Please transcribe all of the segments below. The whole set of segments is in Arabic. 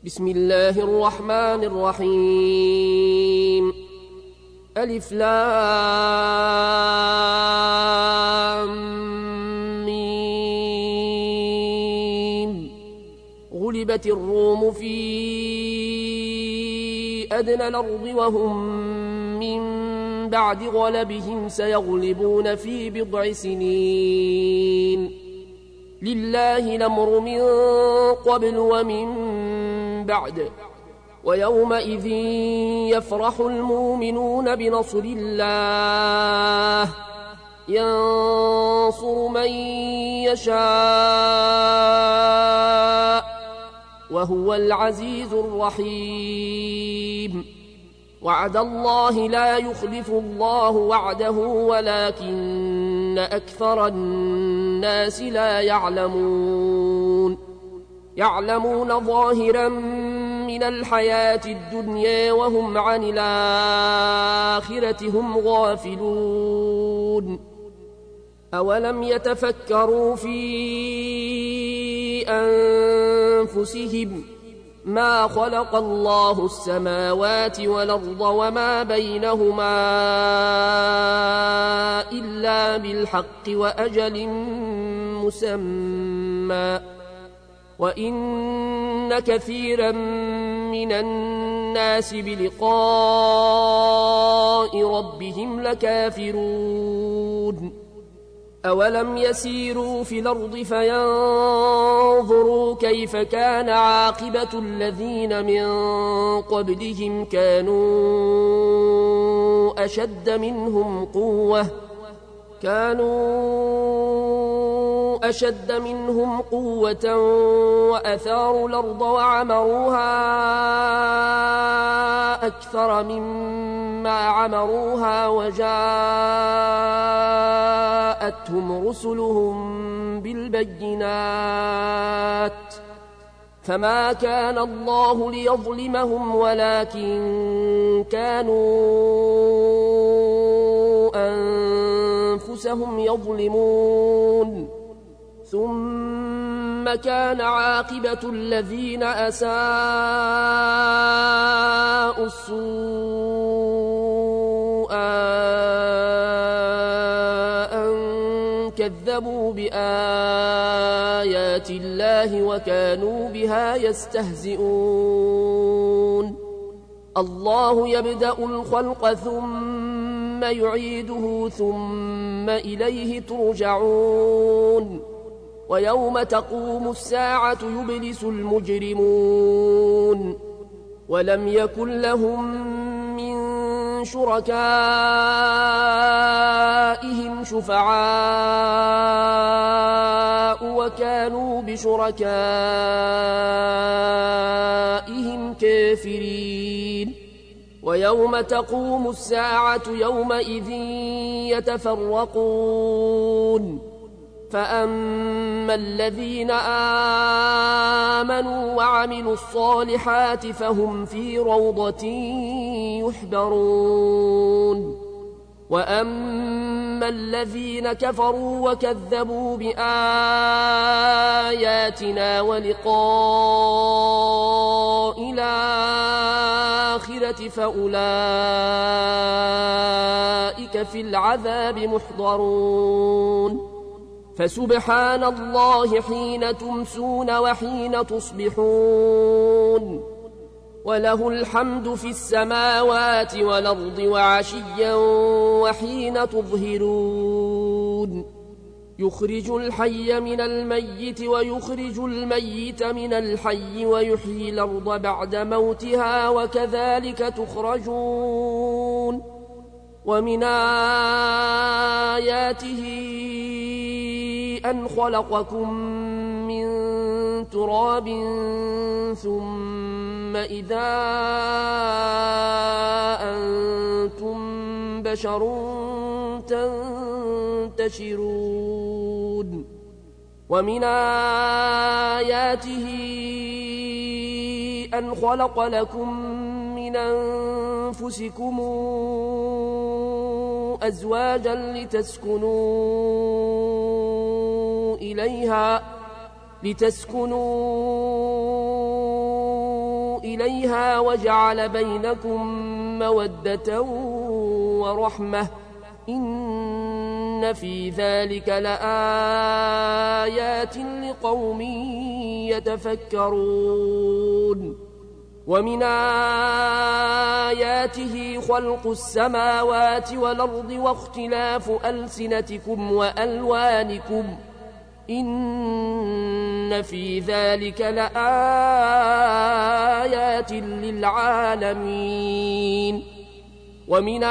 بسم الله الرحمن الرحيم ألف لام ميم غلبت الروم في أدنى الأرض وهم من بعد غلبهم سيغلبون في بضع سنين لله الأمر من قبل ومن بعد ويومئذ يفرح المؤمنون بنصر الله ينصر من يشاء وهو العزيز الرحيم وعد الله لا يخلف الله وعده ولكن أكثر الناس لا يعلمون ظاهرا من الحياة الدنيا وهم عن الآخرة هم غافلون أولم يتفكروا في أنفسهم ما خلق الله السماوات والأرض وما بينهما إلا بالحق وأجل مسمى وإن كثيرا من الناس بلقاء ربهم لكافرون أولم يسيروا في الأرض فينظروا كيف كان عاقبة الذين من قبلهم كانوا أشد منهم قوة وأثاروا الأرض وعمروها أكثر مما عمروها وجاءتهم رسلهم بالبينات فما كان الله ليظلمهم ولكن كانوا أنفسهم يظلمون ثم كان عاقبة الذين أساءوا السوء أن كذبوا بآيات الله وكانوا بها يستهزئون الله يبدأ الخلق ثم يعيده ثم إليه ترجعون ويوم تقوم الساعة يبلس المجرمون ولم يكن لهم من شركائهم شفعاء وكانوا بشركائهم كافرين ويوم تقوم الساعة يومئذ يتفرقون فأما الذين آمنوا وعملوا الصالحات فهم في روضة يحبرون وأما الذين كفروا وكذبوا بآياتنا ولقاء الآخرة فأولئك في العذاب محضرون فسبحان الله حين تمسون وحين تصبحون وله الحمد في السماوات والأرض وعشيا وحين تظهرون يخرج الحي من الميت ويخرج الميت من الحي ويحيي الأرض بعد موتها وكذلك تخرجون ومن آياته أن خلقكم من تراب ثم إذا أنتم بشر تنتشرون ومن آياته أن خلق لكم من أنفسكم أزواجا لتسكنوا إليها وجعل بينكم مودة ورحمة إن في ذلك لآيات لقوم يتفكرون ومن آياته خلق السماوات والأرض واختلاف ألسنتكم وألوانكم إن في ذلك لآيات للعالمين ومن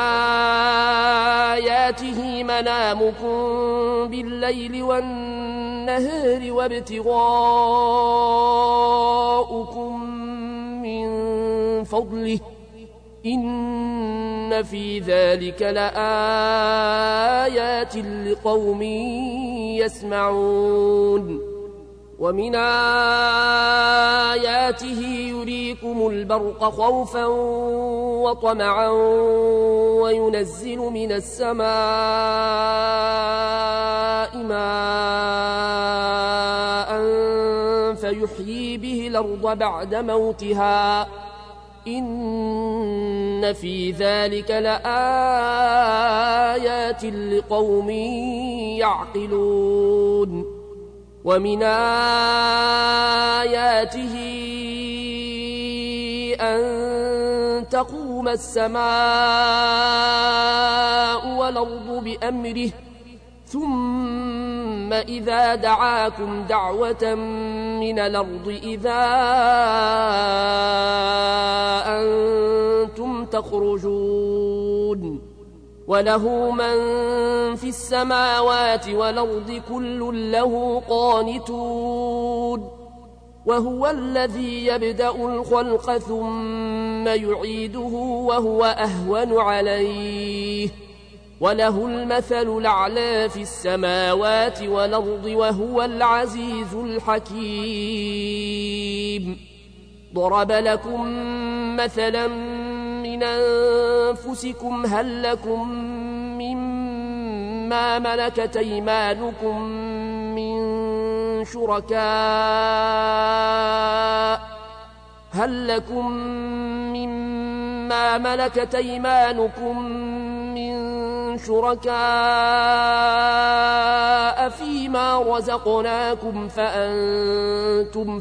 آياته منامكم بالليل والنهار وابتغاؤكم من فضله إن في ذلك لآيات لقوم يسمعون ومن آياته يريكم البرق خوفا وطمعا وينزل من السماء ماء فيحيي به الأرض بعد موتها إن في ذلك لآيات لقوم يعقلون ومن آياته أن تقوم السماء والأرض بأمره ثم إذا دعاكم دعوة من الأرض إذا أنتم تخرجون وله من في السماوات والأرض كل له قانتون وهو الذي يبدأ الخلق ثم يعيده وهو أهون عليه وله المثل الأعلى في السماوات والأرض وهو العزيز الحكيم ضرب لكم مثلا من أنفسكم هل لكم مما ملكت أيمانكم من شركاء فيما رزقناكم فأنتم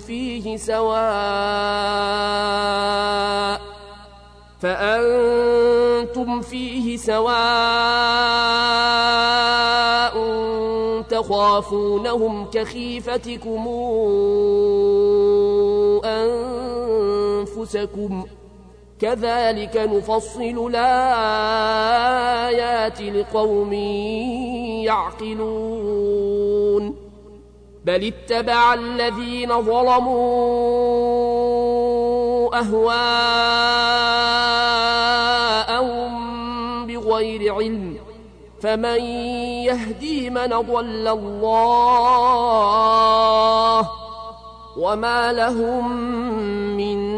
فيه سواء تخافونهم كخيفتكم أنفسكم كذلك نفصل الآيات لقوم يعقلون بل اتبع الذين ظلموا أهواءهم بغير علم فمن يهدي من ضل الله وما لهم من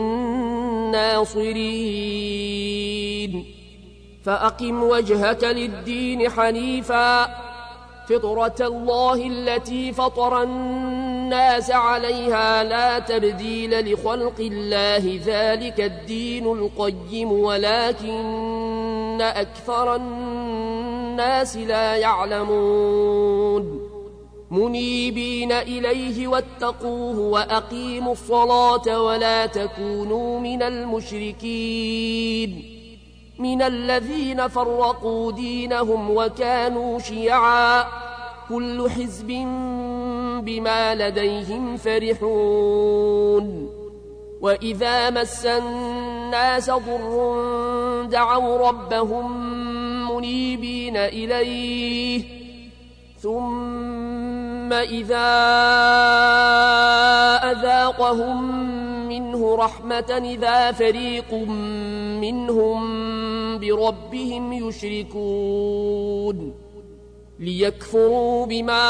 ناصرين فأقم وجهك للدين حنيفا فطرة الله التي فطر الناس عليها لا تبديل لخلق الله ذلك الدين القيم ولكن أكثر الناس لا يعلمون منيبين إليه واتقوه وأقيموا الصلاة ولا تكونوا من المشركين من الذين فرقوا دينهم وكانوا شيعا كل حزب بما لديهم فرحون وإذا مس الناس ضر دعوا ربهم منيبين إليه ثم إذا أذاقهم منه رحمة إذا فريق منهم بربهم يشركون ليكفروا بما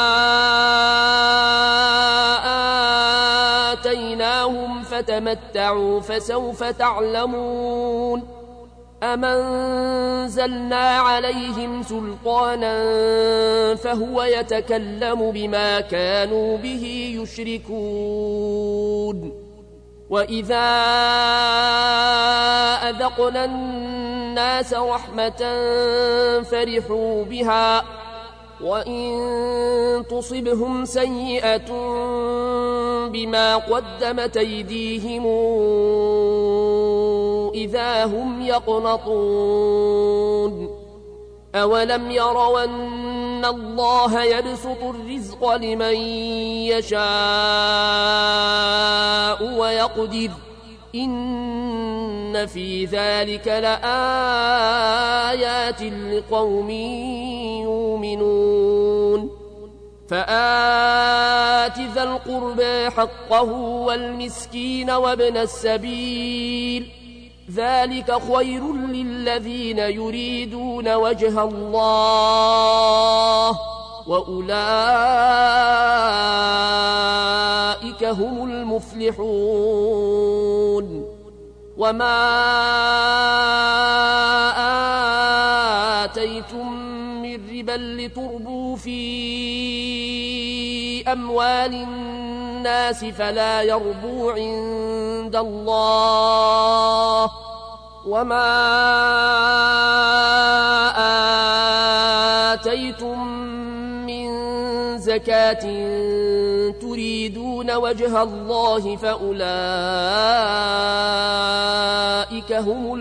آتيناهم فتمتعوا فسوف تعلمون أم أنزلنا عليهم سلطانا فهو يتكلم بما كانوا به يشركون وإذا أذقنا الناس رحمة فرحوا بها وإن تصبهم سيئة بما قدمت أيديهم إذا هم يقنطون أولم يروا أن الله يبسط الرزق لمن يشاء ويقدر إن في ذلك لآيات لقوم يؤمنون فآت ذا القربى حقه والمسكين وابن السبيل ذلك خير للذين يريدون وجه الله وأولئك هم المفلحون وما آتيتم من ربا لتربوا في أموال الناس فلا يربو عند الله وما آتيتم من زكاة تريدون وجه الله فأولئك هم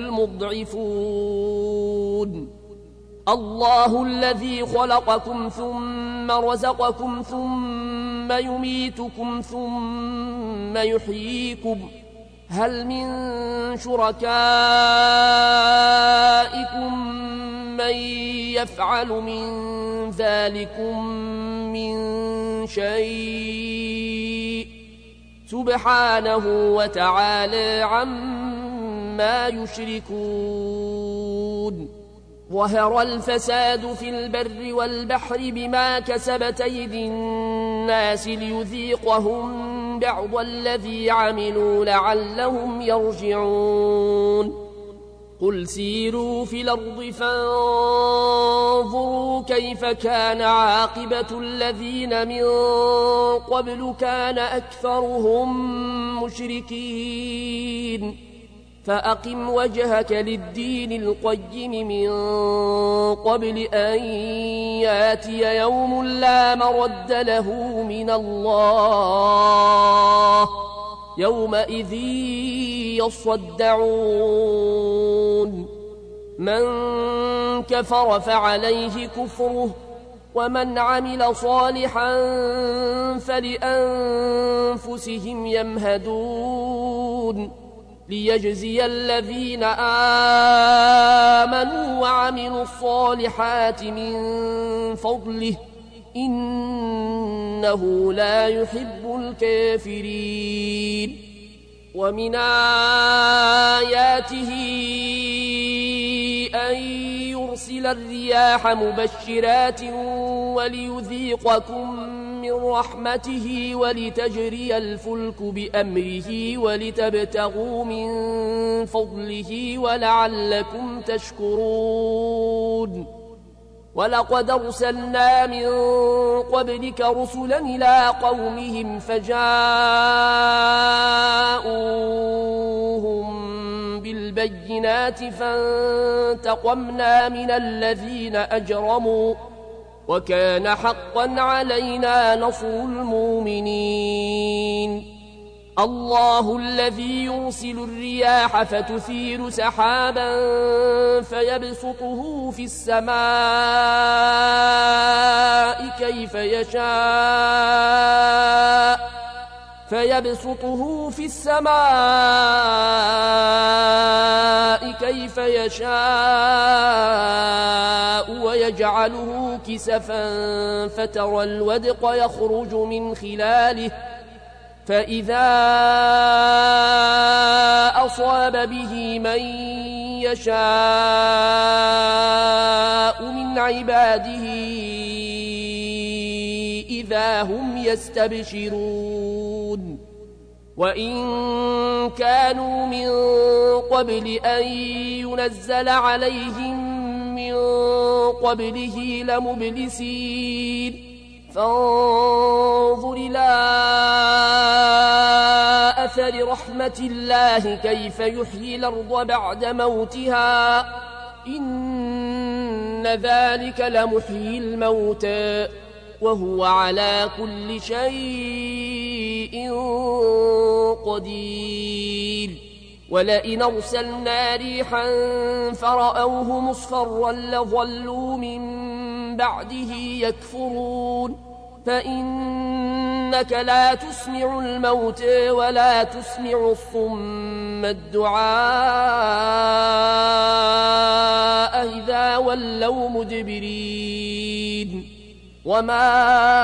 المضعفون الله الذي خلقكم ثم رزقكم ثم يميتكم ثم يحييكم هل من شركائكم من يفعل من ذلكم من شيء سبحانه وتعالى عما يشركون ظهر الفساد في البر والبحر بما كسبت أيدي الناس ليذيقهم بعض الذي عملوا لعلهم يرجعون قل سيروا في الأرض فانظروا كيف كان عاقبة الذين من قبل كان أكثرهم مشركين فأقم وجهك للدين القيم من قبل أن ياتي يوم لا مرد له من الله يومئذ يصدعون من كفر فعليه كفره ومن عمل صالحا فلأنفسهم يمهدون ليجزي الذين آمنوا وعملوا الصالحات من فضله إنه لا يحب الكافرين ومن آياته أن يرسل الرياح مبشرات وليذيقكم من رحمته ولتجري الفلك بأمره ولتبتغوا من فضله ولعلكم تشكرون ولقد أرسلنا من قبلك رسلا إلى قومهم فجاءوهم بالبينات فانتقمنا من الذين أجرموا وكان حقا علينا نصر المؤمنين الله الذي يرسل الرياح فتثير سحابا فيبسطه في السماء كيف يشاء ويجعله كسفا فترى الودق يخرج من خلاله فإذا أصاب به من يشاء من عباده إذا هم يستبشرون وإن كانوا من قبل أن ينزل عليهم من قبله لمبلسين فانظر إلى أثر رحمة الله كيف يحيي الأرض بعد موتها إن ذلك لمحيي الموتى وهو على كل شيء قدير ولئن أرسلنا ريحا فرأوه مصفرا لظلوا من بعده يكفرون فإنك لا تسمع الموتى ولا تسمع الصم الدعاء إذا ولوا مدبرين وما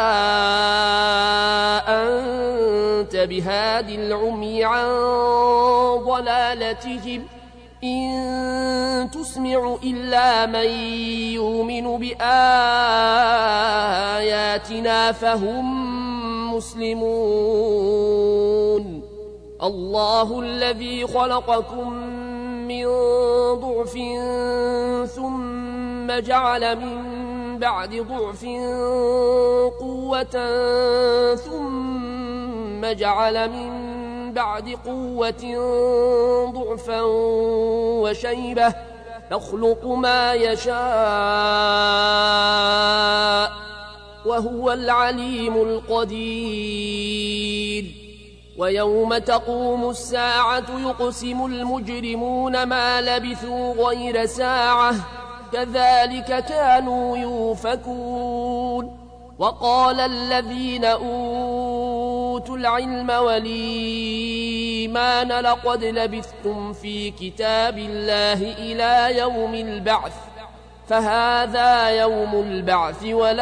أنت بهاد العمي عن ضلالتهم إن تسمع إلا من يؤمن بآياتنا فهم مسلمون الله الذي خلقكم من ضعف ثم جعل من بعد ضعف قوة ثم جعل من بعد قوة ضعفا وشيبة يخلق ما يشاء وهو العليم القدير ويوم تقوم الساعة يقسم المجرمون ما لبثوا غير ساعة كذلك كانوا يؤفكون وقال الذين أوتوا العلم والإيمان لقد لبثتم في كتاب الله إلى يوم البعث فهذا يوم البعث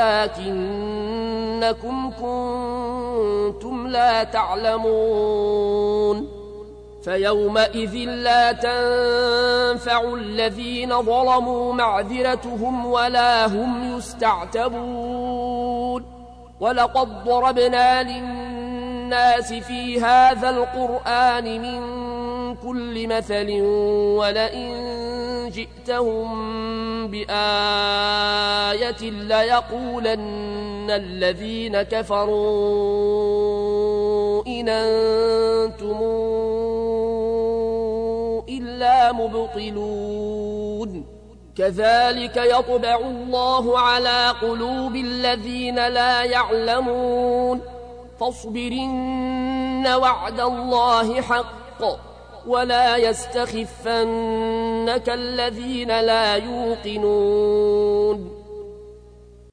ولكنكم كنتم لا تعلمون فيومئذ لا تنفع الذين ظلموا معذرتهم ولا هم يستعتبون ولقد ضربنا للناس في هذا القرآن من كل مثل ولئن جئتهم بآية ليقولن الذين كفروا إن أنتم إلا مبطلون كذلك يطبع الله على قلوب الذين لا يعلمون فاصبرن وعد الله حق ولا يستخفنك الذين لا يوقنون